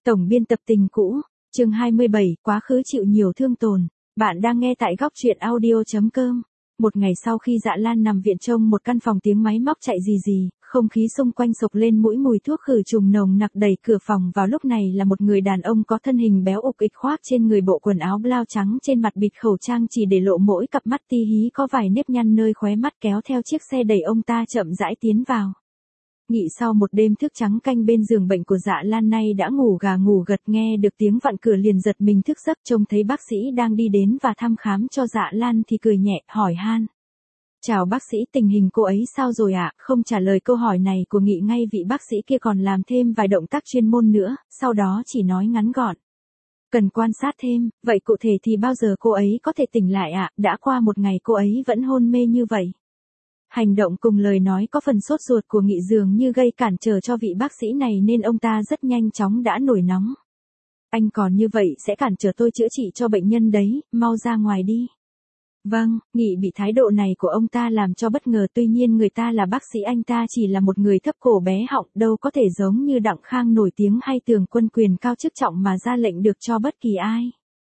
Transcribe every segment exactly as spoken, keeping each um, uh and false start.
Tổng biên tập Tình cũ, chương hai mươi bảy, quá khứ chịu nhiều thương tổn. Bạn đang nghe tại góc truyện audio chấm com. Một ngày sau khi Dạ Lan nằm viện trong một căn phòng tiếng máy móc chạy rì rì, không khí xung quanh sộc lên mũi mùi thuốc khử trùng nồng nặc đẩy cửa phòng vào lúc này là một người đàn ông có thân hình béo ục ịch khoác trên người bộ quần áo blau trắng, trên mặt bịt khẩu trang chỉ để lộ mỗi cặp mắt ti hí có vài nếp nhăn nơi khóe mắt, kéo theo chiếc xe đẩy ông ta chậm rãi tiến vào. Nghị sau một đêm thức trắng canh bên giường bệnh của Dạ Lan nay đã ngủ gà ngủ gật, nghe được tiếng vặn cửa liền giật mình thức giấc, trông thấy bác sĩ đang đi đến và thăm khám cho Dạ Lan thì cười nhẹ, hỏi han. Chào bác sĩ, tình hình cô ấy sao rồi ạ? Không trả lời câu hỏi này của Nghị ngay, vị bác sĩ kia còn làm thêm vài động tác chuyên môn nữa, sau đó chỉ nói ngắn gọn. Cần quan sát thêm, vậy cụ thể thì bao giờ cô ấy có thể tỉnh lại ạ? Đã qua một ngày cô ấy vẫn hôn mê như vậy. Hành động cùng lời nói có phần sốt ruột của Nghị dường như gây cản trở cho vị bác sĩ này nên ông ta rất nhanh chóng đã nổi nóng. Anh còn như vậy sẽ cản trở tôi chữa trị cho bệnh nhân đấy, mau ra ngoài đi. Vâng, Nghị bị thái độ này của ông ta làm cho bất ngờ, tuy nhiên người ta là bác sĩ, anh ta chỉ là một người thấp cổ bé họng, đâu có thể giống như Đặng Khang nổi tiếng hay Tường Quân quyền cao chức trọng mà ra lệnh được cho bất kỳ ai.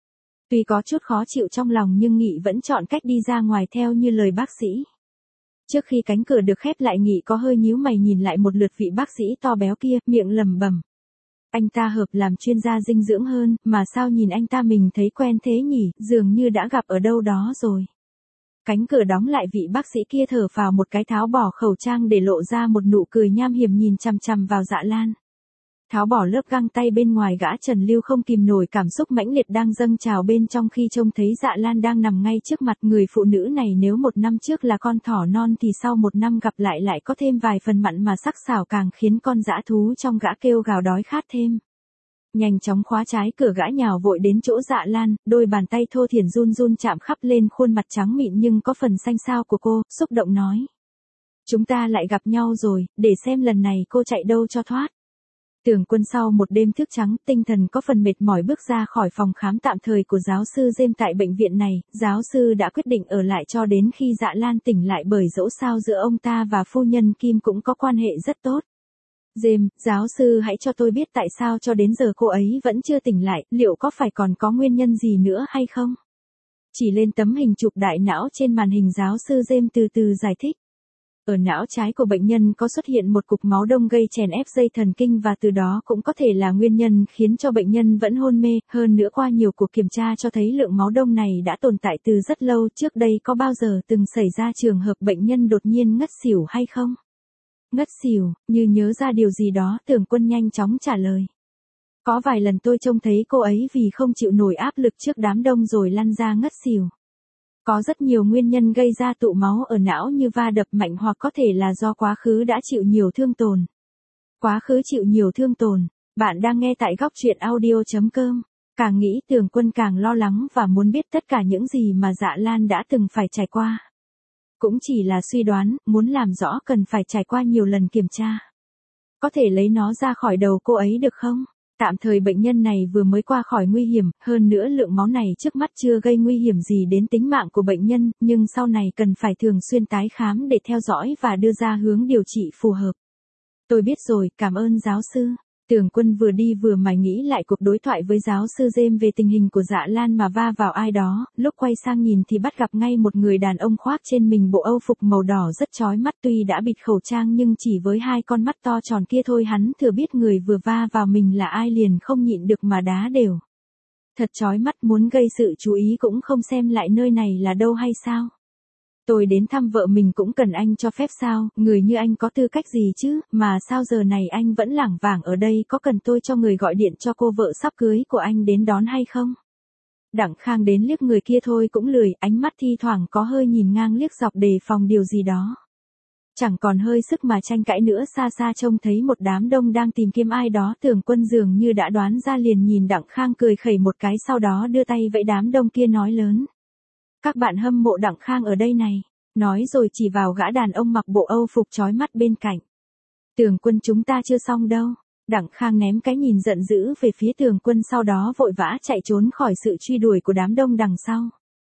Tuy có chút khó chịu trong lòng nhưng Nghị vẫn chọn cách đi ra ngoài theo như lời bác sĩ. Trước khi cánh cửa được khép lại, Nghị có hơi nhíu mày nhìn lại một lượt vị bác sĩ to béo kia, miệng lẩm bẩm. Anh ta hợp làm chuyên gia dinh dưỡng hơn, mà sao nhìn anh ta mình thấy quen thế nhỉ, dường như đã gặp ở đâu đó rồi. Cánh cửa đóng lại, vị bác sĩ kia thở phào một cái, tháo bỏ khẩu trang để lộ ra một nụ cười nham hiểm nhìn chằm chằm vào Dạ Lan. Tháo bỏ lớp găng tay bên ngoài, gã Trần Lưu không kìm nổi cảm xúc mãnh liệt đang dâng trào bên trong khi trông thấy Dạ Lan đang nằm ngay trước mặt. Người phụ nữ này nếu một năm trước là con thỏ non thì sau một năm gặp lại lại có thêm vài phần mặn mà sắc sảo, càng khiến con dã thú trong gã kêu gào đói khát thêm. Nhanh chóng khóa trái cửa, gã nhào vội đến chỗ Dạ Lan, đôi bàn tay thô thiển run run chạm khắp lên khuôn mặt trắng mịn nhưng có phần xanh xao của cô, xúc động nói. Chúng ta lại gặp nhau rồi, để xem lần này cô chạy đâu cho thoát. Tường Quân sau một đêm thức trắng, tinh thần có phần mệt mỏi bước ra khỏi phòng khám tạm thời của giáo sư James tại bệnh viện này. Giáo sư đã quyết định ở lại cho đến khi Dạ Lan tỉnh lại, bởi dẫu sao giữa ông ta và phu nhân Kim cũng có quan hệ rất tốt. James, giáo sư hãy cho tôi biết tại sao cho đến giờ cô ấy vẫn chưa tỉnh lại, liệu có phải còn có nguyên nhân gì nữa hay không? Chỉ lên tấm hình chụp đại não trên màn hình, giáo sư James từ từ giải thích. Ở não trái của bệnh nhân có xuất hiện một cục máu đông gây chèn ép dây thần kinh, và từ đó cũng có thể là nguyên nhân khiến cho bệnh nhân vẫn hôn mê. Hơn nữa, qua nhiều cuộc kiểm tra cho thấy lượng máu đông này đã tồn tại từ rất lâu. Trước đây có bao giờ từng xảy ra trường hợp bệnh nhân đột nhiên ngất xỉu hay không? Ngất xỉu, như nhớ ra điều gì đó, Tường Quân nhanh chóng trả lời. Có vài lần tôi trông thấy cô ấy vì không chịu nổi áp lực trước đám đông rồi lăn ra ngất xỉu. Có rất nhiều nguyên nhân gây ra tụ máu ở não như va đập mạnh, hoặc có thể là do quá khứ đã chịu nhiều thương tổn. Quá khứ chịu nhiều thương tổn. Bạn đang nghe tại góc truyện audio chấm com. Càng nghĩ Tường Quân càng lo lắng và muốn biết tất cả những gì mà Dạ Lan đã từng phải trải qua. Cũng chỉ là suy đoán, muốn làm rõ cần phải trải qua nhiều lần kiểm tra. Có thể lấy nó ra khỏi đầu cô ấy được không? Tạm thời bệnh nhân này vừa mới qua khỏi nguy hiểm, hơn nữa lượng máu này trước mắt chưa gây nguy hiểm gì đến tính mạng của bệnh nhân, nhưng sau này cần phải thường xuyên tái khám để theo dõi và đưa ra hướng điều trị phù hợp. Tôi biết rồi, cảm ơn giáo sư. Tường Quân vừa đi vừa mải nghĩ lại cuộc đối thoại với giáo sư James về tình hình của Dạ Lan mà va vào ai đó, lúc quay sang nhìn thì bắt gặp ngay một người đàn ông khoác trên mình bộ âu phục màu đỏ rất chói mắt, tuy đã bịt khẩu trang nhưng chỉ với hai con mắt to tròn kia thôi hắn thừa biết người vừa va vào mình là ai, liền không nhịn được mà đá đều. Thật chói mắt, muốn gây sự chú ý cũng không xem lại nơi này là đâu hay sao? Tôi đến thăm vợ mình cũng cần anh cho phép sao, người như anh có tư cách gì chứ, mà sao giờ này anh vẫn lảng vảng ở đây, có cần tôi cho người gọi điện cho cô vợ sắp cưới của anh đến đón hay không? Đặng Khang đến liếc người kia thôi cũng lười, ánh mắt thi thoảng có hơi nhìn ngang liếc dọc đề phòng điều gì đó. Chẳng còn hơi sức mà tranh cãi nữa, xa xa trông thấy một đám đông đang tìm kiếm ai đó, Tường Quân dường như đã đoán ra, liền nhìn Đặng Khang cười khẩy một cái, sau đó đưa tay vẫy đám đông kia nói lớn. Các bạn hâm mộ Đặng Khang ở đây này, nói rồi chỉ vào gã đàn ông mặc bộ âu phục chói mắt bên cạnh. Tường Quân, chúng ta chưa xong đâu. Đặng Khang ném cái nhìn giận dữ về phía Tường Quân, sau đó vội vã chạy trốn khỏi sự truy đuổi của đám đông đằng sau.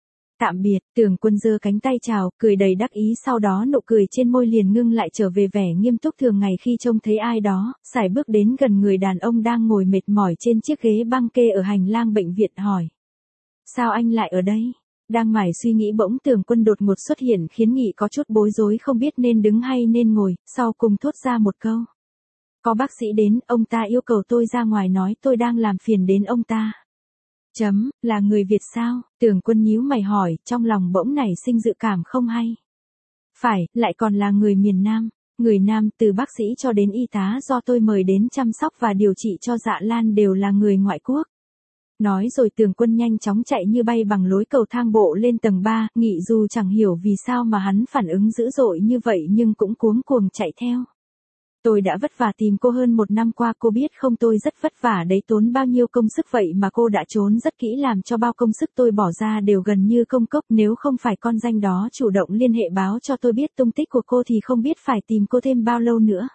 Tạm biệt, Tường Quân giơ cánh tay chào, cười đầy đắc ý, sau đó nụ cười trên môi liền ngưng lại trở về vẻ nghiêm túc thường ngày khi trông thấy ai đó, sải bước đến gần người đàn ông đang ngồi mệt mỏi trên chiếc ghế băng kê ở hành lang bệnh viện hỏi. Sao anh lại ở đây? Đang mải suy nghĩ bỗng Tường Quân đột ngột xuất hiện khiến Nghị có chút bối rối không biết nên đứng hay nên ngồi, sau cùng thốt ra một câu. Có bác sĩ đến, ông ta yêu cầu tôi ra ngoài nói tôi đang làm phiền đến ông ta. Chấm, là người Việt sao? Tường Quân nhíu mày hỏi, trong lòng bỗng nảy sinh dự cảm không hay. Phải, lại còn là người miền Nam. Người Nam từ bác sĩ cho đến y tá do tôi mời đến chăm sóc và điều trị cho Dạ Lan đều là người ngoại quốc. Nói rồi Tường Quân nhanh chóng chạy như bay bằng lối cầu thang bộ lên tầng ba, Nghị dù chẳng hiểu vì sao mà hắn phản ứng dữ dội như vậy nhưng cũng cuống cuồng chạy theo. Tôi đã vất vả tìm cô hơn một năm qua, cô biết không, tôi rất vất vả đấy, tốn bao nhiêu công sức vậy mà cô đã trốn rất kỹ, làm cho bao công sức tôi bỏ ra đều gần như công cốc, nếu không phải con danh đó chủ động liên hệ báo cho tôi biết tung tích của cô thì không biết phải tìm cô thêm bao lâu nữa.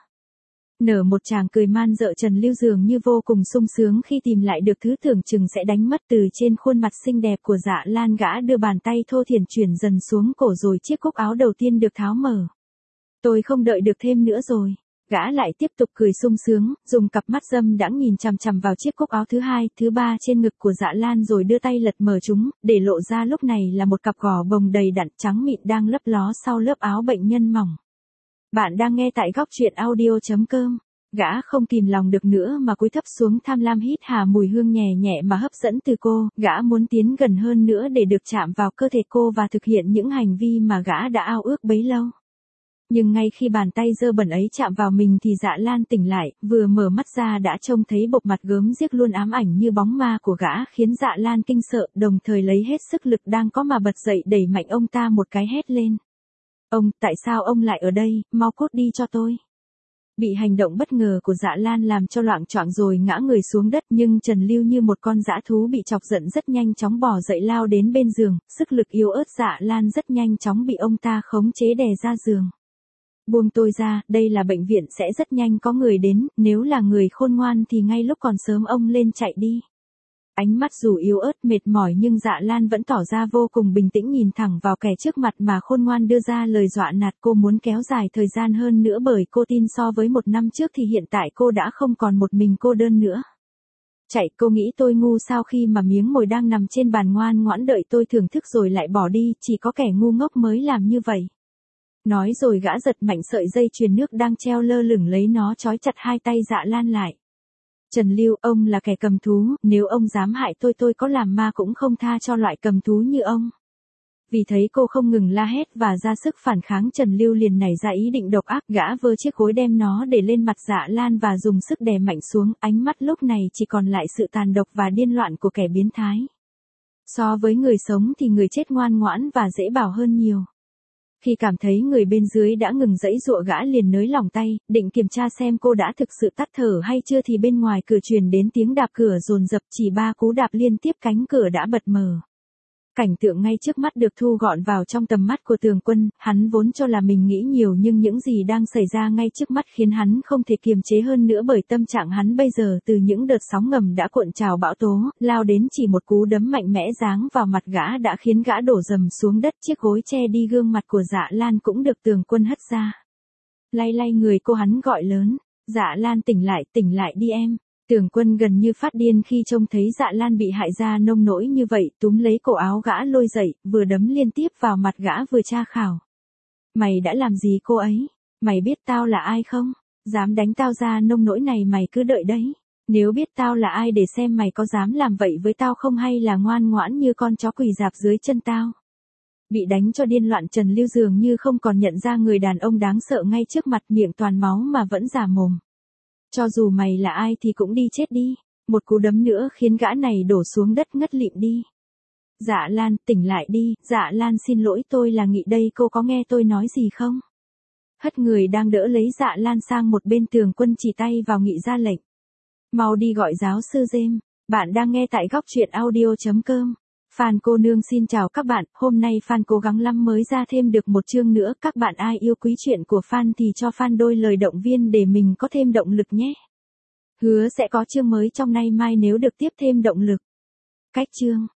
Nở một tràng cười man dợ, Trần Lưu dường như vô cùng sung sướng khi tìm lại được thứ tưởng chừng sẽ đánh mất từ trên khuôn mặt xinh đẹp của Dạ Lan. Gã đưa bàn tay thô thiển chuyển dần xuống cổ rồi chiếc cúc áo đầu tiên được tháo mở. Tôi không đợi được thêm nữa rồi. Gã lại tiếp tục cười sung sướng, dùng cặp mắt dâm đãng nhìn chằm chằm vào chiếc cúc áo thứ hai, thứ ba trên ngực của Dạ Lan rồi đưa tay lật mở chúng, để lộ ra lúc này là một cặp gò bồng đầy đặn trắng mịn đang lấp ló sau lớp áo bệnh nhân mỏng. Bạn đang nghe tại góc truyện audio chấm com. Gã không kìm lòng được nữa mà cúi thấp xuống tham lam hít hà mùi hương nhẹ nhẹ mà hấp dẫn từ cô, gã muốn tiến gần hơn nữa để được chạm vào cơ thể cô và thực hiện những hành vi mà gã đã ao ước bấy lâu. Nhưng ngay khi bàn tay dơ bẩn ấy chạm vào mình thì Dạ Lan tỉnh lại, vừa mở mắt ra đã trông thấy bộ mặt gớm ghiếc luôn ám ảnh như bóng ma của gã khiến Dạ Lan kinh sợ, đồng thời lấy hết sức lực đang có mà bật dậy đẩy mạnh ông ta một cái hét lên. Ông, tại sao ông lại ở đây, mau cút đi cho tôi. Bị hành động bất ngờ của Dạ Lan làm cho loạng choạng rồi ngã người xuống đất, nhưng Trần Lưu như một con dã thú bị chọc giận rất nhanh chóng bò dậy lao đến bên giường, sức lực yếu ớt Dạ Lan rất nhanh chóng bị ông ta khống chế đè ra giường. Buông tôi ra, đây là bệnh viện, sẽ rất nhanh có người đến, nếu là người khôn ngoan thì ngay lúc còn sớm ông lên chạy đi. Ánh mắt dù yếu ớt mệt mỏi nhưng Dạ Lan vẫn tỏ ra vô cùng bình tĩnh nhìn thẳng vào kẻ trước mặt mà khôn ngoan đưa ra lời dọa nạt. Cô muốn kéo dài thời gian hơn nữa bởi cô tin so với một năm trước thì hiện tại cô đã không còn một mình cô đơn nữa. Chạy, cô nghĩ tôi ngu sao khi mà miếng mồi đang nằm trên bàn ngoan ngoãn đợi tôi thưởng thức rồi lại bỏ đi, chỉ có kẻ ngu ngốc mới làm như vậy. Nói rồi gã giật mạnh sợi dây chuyền nước đang treo lơ lửng lấy nó trói chặt hai tay Dạ Lan lại. Trần Lưu, ông là kẻ cầm thú, nếu ông dám hại tôi tôi có làm ma cũng không tha cho loại cầm thú như ông. Vì thấy cô không ngừng la hét và ra sức phản kháng, Trần Lưu liền nảy ra ý định độc ác, gã vơ chiếc gối đem nó để lên mặt Dạ Lan và dùng sức đè mạnh xuống, ánh mắt lúc này chỉ còn lại sự tàn độc và điên loạn của kẻ biến thái. So với người sống thì người chết ngoan ngoãn và dễ bảo hơn nhiều. Khi cảm thấy người bên dưới đã ngừng giãy giụa, gã liền nới lỏng tay, định kiểm tra xem cô đã thực sự tắt thở hay chưa thì bên ngoài cửa truyền đến tiếng đạp cửa dồn dập, chỉ ba cú đạp liên tiếp cánh cửa đã bật mở. Cảnh tượng ngay trước mắt được thu gọn vào trong tầm mắt của Tường Quân, hắn vốn cho là mình nghĩ nhiều nhưng những gì đang xảy ra ngay trước mắt khiến hắn không thể kiềm chế hơn nữa, bởi tâm trạng hắn bây giờ từ những đợt sóng ngầm đã cuộn trào bão tố, lao đến chỉ một cú đấm mạnh mẽ giáng vào mặt gã đã khiến gã đổ dầm xuống đất. Chiếc gối che đi gương mặt của Dạ Lan cũng được Tường Quân hất ra. Lay lay người cô, hắn gọi lớn, Dạ Lan tỉnh lại, tỉnh lại đi em. Tường Quân gần như phát điên khi trông thấy Dạ Lan bị hại ra nông nỗi như vậy, túm lấy cổ áo gã lôi dậy, vừa đấm liên tiếp vào mặt gã vừa tra khảo. Mày đã làm gì cô ấy? Mày biết tao là ai không? Dám đánh tao ra nông nỗi này mày cứ đợi đấy. Nếu biết tao là ai để xem mày có dám làm vậy với tao không hay là ngoan ngoãn như con chó quỳ rạp dưới chân tao. Bị đánh cho điên loạn, Trần Lưu dường như không còn nhận ra người đàn ông đáng sợ ngay trước mặt, miệng toàn máu mà vẫn giả mồm. Cho dù mày là ai thì cũng đi chết đi. Một cú đấm nữa khiến gã này đổ xuống đất ngất lịm đi. Dạ Lan, tỉnh lại đi. Dạ Lan, xin lỗi, tôi là Nghị đây, cô có nghe tôi nói gì không? Hất người đang đỡ lấy Dạ Lan sang một bên, Tường Quân chỉ tay vào Nghị ra lệnh. Mau đi gọi giáo sư James. Bạn đang nghe tại góc truyện audio chấm com. Phan cô nương xin chào các bạn, hôm nay Phan cố gắng lắm mới ra thêm được một chương nữa, các bạn ai yêu quý chuyện của Phan thì cho Phan đôi lời động viên để mình có thêm động lực nhé. Hứa sẽ có chương mới trong nay mai nếu được tiếp thêm động lực. Cách chương